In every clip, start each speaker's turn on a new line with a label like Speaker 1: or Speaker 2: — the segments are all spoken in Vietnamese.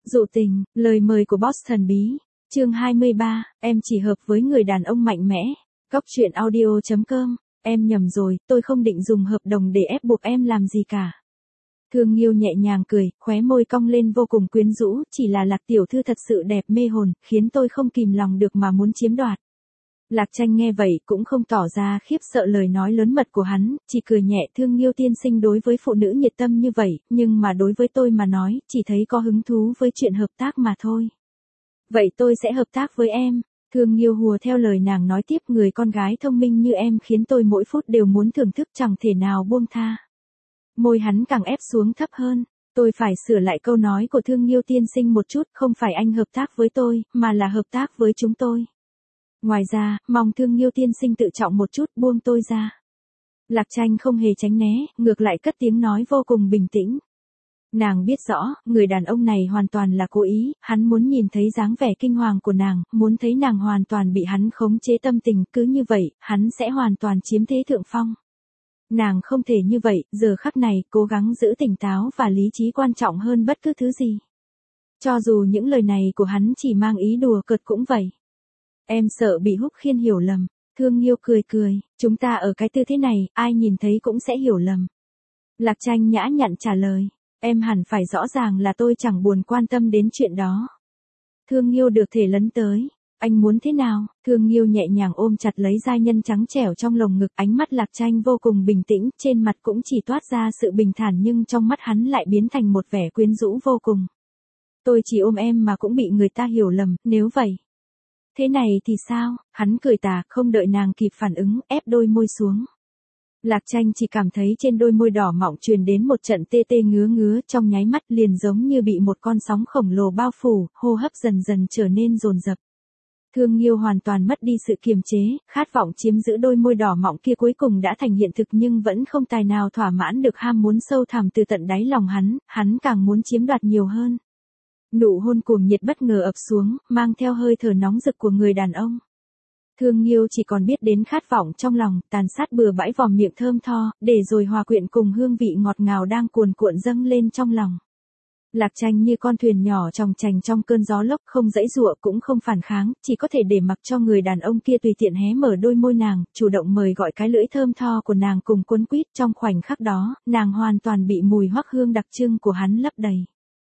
Speaker 1: Dụ tình, lời mời của boss thần bí. Chương 23, em chỉ hợp với người đàn ông mạnh mẽ. Góc truyện audio.com. Em nhầm rồi, tôi không định dùng hợp đồng để ép buộc em làm gì cả. Thương Nghiêu nhẹ nhàng cười, khóe môi cong lên vô cùng quyến rũ, chỉ là Lạc tiểu thư thật sự đẹp mê hồn, khiến tôi không kìm lòng được mà muốn chiếm đoạt. Lạc Tranh nghe vậy cũng không tỏ ra khiếp sợ lời nói lớn mật của hắn, chỉ cười nhẹ. Thương Nghiêu tiên sinh đối với phụ nữ nhiệt tâm như vậy, nhưng mà đối với tôi mà nói, chỉ thấy có hứng thú với chuyện hợp tác mà thôi. Vậy tôi sẽ hợp tác với em. Thương Nghiêu hùa theo lời nàng nói tiếp, người con gái thông minh như em khiến tôi mỗi phút đều muốn thưởng thức chẳng thể nào buông tha. Môi hắn càng ép xuống thấp hơn. Tôi phải sửa lại câu nói của Thương Nghiêu tiên sinh một chút, không phải anh hợp tác với tôi, mà là hợp tác với chúng tôi. Ngoài ra, mong Thương Nghiêu tiên sinh tự trọng một chút, buông tôi ra. Lạc Tranh không hề tránh né, ngược lại cất tiếng nói vô cùng bình tĩnh. Nàng biết rõ, người đàn ông này hoàn toàn là cố ý, hắn muốn nhìn thấy dáng vẻ kinh hoàng của nàng, muốn thấy nàng hoàn toàn bị hắn khống chế tâm tình, cứ như vậy, hắn sẽ hoàn toàn chiếm thế thượng phong. Nàng không thể như vậy, giờ khắc này, cố gắng giữ tỉnh táo và lý trí quan trọng hơn bất cứ thứ gì. Cho dù những lời này của hắn chỉ mang ý đùa cợt cũng vậy. Em sợ bị Húc Khiên hiểu lầm. Thương Nghiêu cười cười, chúng ta ở cái tư thế này, ai nhìn thấy cũng sẽ hiểu lầm. Lạc Tranh nhã nhặn trả lời, em hẳn phải rõ ràng là tôi chẳng buồn quan tâm đến chuyện đó. Thương Nghiêu được thể lấn tới, anh muốn thế nào? Thương Nghiêu nhẹ nhàng ôm chặt lấy giai nhân trắng trẻo trong lồng ngực, ánh mắt Lạc Tranh vô cùng bình tĩnh, trên mặt cũng chỉ toát ra sự bình thản nhưng trong mắt hắn lại biến thành một vẻ quyến rũ vô cùng. Tôi chỉ ôm em mà cũng bị người ta hiểu lầm, nếu vậy. Thế này thì sao? Hắn cười tà, không đợi nàng kịp phản ứng, ép đôi môi xuống. Lạc Tranh chỉ cảm thấy trên đôi môi đỏ mọng truyền đến một trận tê tê ngứa ngứa, trong nháy mắt liền giống như bị một con sóng khổng lồ bao phủ, hô hấp dần dần trở nên dồn dập. Thương Nghiêu hoàn toàn mất đi sự kiềm chế, khát vọng chiếm giữ đôi môi đỏ mọng kia cuối cùng đã thành hiện thực nhưng vẫn không tài nào thỏa mãn được ham muốn sâu thẳm từ tận đáy lòng hắn càng muốn chiếm đoạt nhiều hơn. Nụ hôn cuồng nhiệt bất ngờ ập xuống, mang theo hơi thở nóng rực của người đàn ông. Thương Nghiêu chỉ còn biết đến khát vọng trong lòng, tàn sát bừa bãi vòm miệng thơm tho, để rồi hòa quyện cùng hương vị ngọt ngào đang cuồn cuộn dâng lên trong lòng. Lạc Tranh như con thuyền nhỏ chòng chành trong cơn gió lốc, không giãy giụa cũng không phản kháng, chỉ có thể để mặc cho người đàn ông kia tùy tiện hé mở đôi môi nàng, chủ động mời gọi cái lưỡi thơm tho của nàng cùng cuốn quýt. Trong khoảnh khắc đó, nàng hoàn toàn bị mùi hoắc hương đặc trưng của hắn lấp đầy.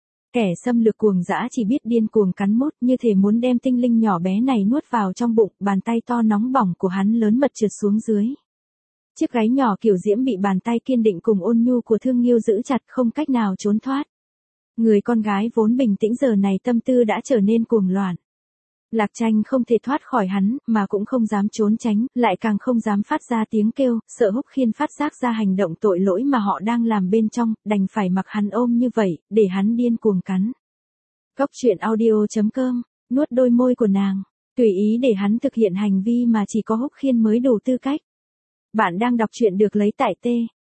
Speaker 1: Kẻ xâm lược cuồng dã chỉ biết điên cuồng cắn mút, như thể muốn đem tinh linh nhỏ bé này nuốt vào trong bụng. Bàn tay to nóng bỏng của hắn lớn mật trượt xuống dưới. Chiếc gáy nhỏ kiểu diễm bị bàn tay kiên định cùng ôn nhu của Thương Nghiêu giữ chặt, không cách nào trốn thoát. Người con gái vốn bình tĩnh giờ này tâm tư đã trở nên cuồng loạn. Lạc Tranh không thể thoát khỏi hắn, mà cũng không dám trốn tránh, lại càng không dám phát ra tiếng kêu, sợ Húc Khiên phát giác ra hành động tội lỗi mà họ đang làm bên trong, đành phải mặc hắn ôm như vậy, để hắn điên cuồng cắn. Góc truyện audio.com, nuốt đôi môi của nàng, tùy ý để hắn thực hiện hành vi mà chỉ có Húc Khiên mới đủ tư cách. Bạn đang đọc truyện được lấy tại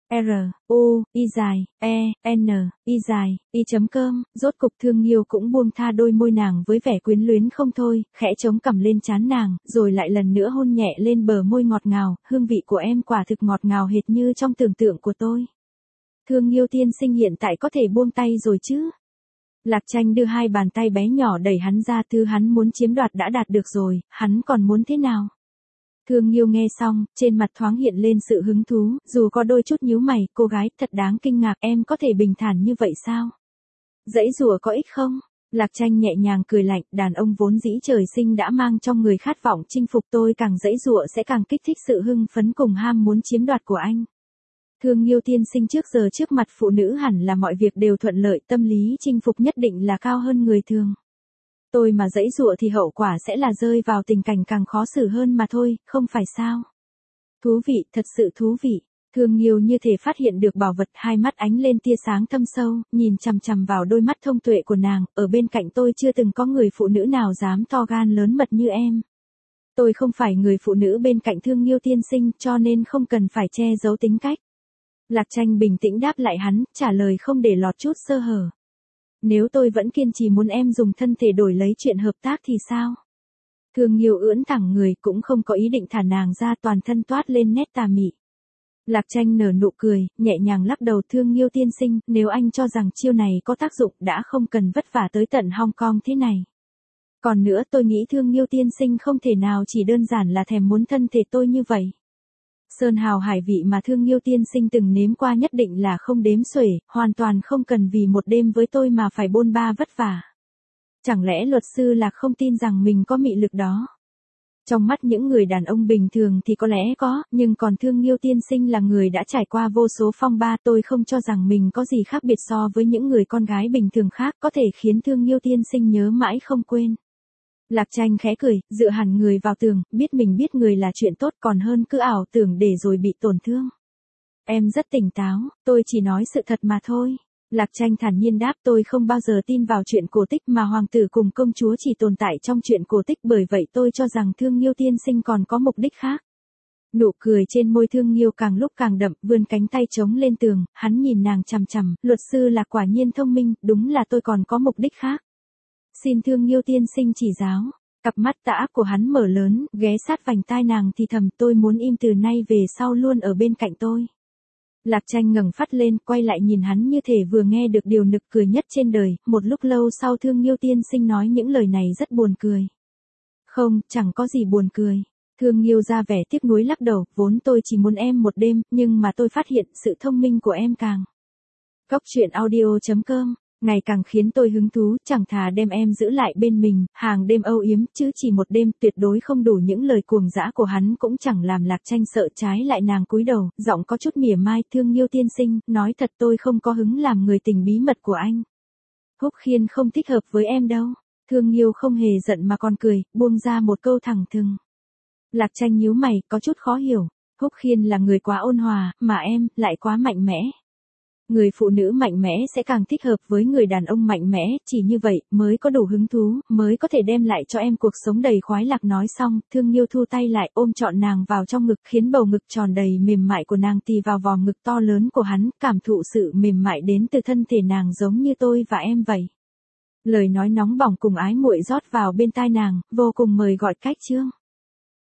Speaker 1: truy.com. Rốt cục Thương Nghiêu cũng buông tha đôi môi nàng với vẻ quyến luyến không thôi, khẽ chống cằm lên trán nàng, rồi lại lần nữa hôn nhẹ lên bờ môi ngọt ngào, hương vị của em quả thực ngọt ngào hệt như trong tưởng tượng của tôi. Thương Nghiêu tiên sinh hiện tại có thể buông tay rồi chứ? Lạc Tranh đưa hai bàn tay bé nhỏ đẩy hắn ra, thứ hắn muốn chiếm đoạt đã đạt được rồi, hắn còn muốn thế nào? Thương Nghiêu nghe xong, trên mặt thoáng hiện lên sự hứng thú, dù có đôi chút nhíu mày, cô gái thật đáng kinh ngạc, em có thể bình thản như vậy sao? Giãy giụa có ích không? Lạc Tranh nhẹ nhàng cười lạnh, đàn ông vốn dĩ trời sinh đã mang trong người khát vọng chinh phục, tôi càng giãy giụa sẽ càng kích thích sự hưng phấn cùng ham muốn chiếm đoạt của anh. Thương Nghiêu tiên sinh trước giờ trước mặt phụ nữ hẳn là mọi việc đều thuận lợi, tâm lý chinh phục nhất định là cao hơn người thường. Tôi mà giãy giụa thì hậu quả sẽ là rơi vào tình cảnh càng khó xử hơn mà thôi, không phải sao? Thú vị, thật sự thú vị. Thương Nghiêu như thể phát hiện được bảo vật, hai mắt ánh lên tia sáng thâm sâu, nhìn chằm chằm vào đôi mắt thông tuệ của nàng, ở bên cạnh tôi chưa từng có người phụ nữ nào dám to gan lớn mật như em. Tôi không phải người phụ nữ bên cạnh Thương Nghiêu tiên sinh, cho nên không cần phải che giấu tính cách. Lạc Tranh bình tĩnh đáp lại hắn, trả lời không để lọt chút sơ hở. Nếu tôi vẫn kiên trì muốn em dùng thân thể đổi lấy chuyện hợp tác thì sao? Thương Nghiêu ưỡn thẳng người, cũng không có ý định thả nàng ra, toàn thân toát lên nét tà mị. Lạc Tranh nở nụ cười, nhẹ nhàng lắc đầu. Thương Nghiêu tiên sinh, nếu anh cho rằng chiêu này có tác dụng đã không cần vất vả tới tận Hong Kong thế này. Còn nữa tôi nghĩ Thương Nghiêu tiên sinh không thể nào chỉ đơn giản là thèm muốn thân thể tôi như vậy. Sơn hào hải vị mà Thương Nghiêu tiên sinh từng nếm qua nhất định là không đếm xuể, hoàn toàn không cần vì một đêm với tôi mà phải bôn ba vất vả. Chẳng lẽ luật sư Lạc không tin rằng mình có mị lực đó? Trong mắt những người đàn ông bình thường thì có lẽ có, nhưng còn Thương Nghiêu tiên sinh là người đã trải qua vô số phong ba. Tôi không cho rằng mình có gì khác biệt so với những người con gái bình thường khác có thể khiến Thương Nghiêu tiên sinh nhớ mãi không quên. Lạc Tranh khẽ cười, dựa hẳn người vào tường, biết mình biết người là chuyện tốt còn hơn cứ ảo tưởng để rồi bị tổn thương. Em rất tỉnh táo, tôi chỉ nói sự thật mà thôi. Lạc Tranh thản nhiên đáp, tôi không bao giờ tin vào chuyện cổ tích mà hoàng tử cùng công chúa chỉ tồn tại trong chuyện cổ tích, bởi vậy tôi cho rằng Thương Nghiêu tiên sinh còn có mục đích khác. Nụ cười trên môi Thương Nghiêu càng lúc càng đậm, vươn cánh tay chống lên tường, hắn nhìn nàng chằm chằm, luật sư Lạc quả nhiên thông minh, đúng là tôi còn có mục đích khác. Xin Thương Nghiêu tiên sinh chỉ giáo. Cặp mắt tà ác của hắn mở lớn, ghé sát vành tai nàng thì thầm, tôi muốn im từ nay về sau luôn ở bên cạnh tôi. Lạc Tranh ngẩng phát lên, quay lại nhìn hắn như thể vừa nghe được điều nực cười nhất trên đời. Một lúc lâu sau Thương Nghiêu tiên sinh nói những lời này rất buồn cười. Không, chẳng có gì buồn cười. Thương Nghiêu ra vẻ tiếc nuối lắc đầu, vốn tôi chỉ muốn em một đêm, nhưng mà tôi phát hiện sự thông minh của em càng. Góc truyện audio.com ngày càng khiến tôi hứng thú, chẳng thà đem em giữ lại bên mình, hàng đêm âu yếm, chứ chỉ một đêm, tuyệt đối không đủ. Những lời cuồng dã của hắn cũng chẳng làm Lạc Tranh sợ, trái lại nàng cúi đầu, giọng có chút mỉa mai, Thương Nghiêu tiên sinh, nói thật tôi không có hứng làm người tình bí mật của anh. Húc Khiên không thích hợp với em đâu. Thương Nghiêu không hề giận mà còn cười, buông ra một câu thẳng thừng. Lạc Tranh nhíu mày, có chút khó hiểu. Húc Khiên là người quá ôn hòa, mà em, lại quá mạnh mẽ. Người phụ nữ mạnh mẽ sẽ càng thích hợp với người đàn ông mạnh mẽ, chỉ như vậy mới có đủ hứng thú, mới có thể đem lại cho em cuộc sống đầy khoái lạc. Nói xong, Thương Nghiêu thu tay lại, ôm trọn nàng vào trong ngực, khiến bầu ngực tròn đầy mềm mại của nàng tì vào vòng ngực to lớn của hắn, cảm thụ sự mềm mại đến từ thân thể nàng giống như tôi và em vậy. Lời nói nóng bỏng cùng ái muội rót vào bên tai nàng, vô cùng mời gọi cách chương.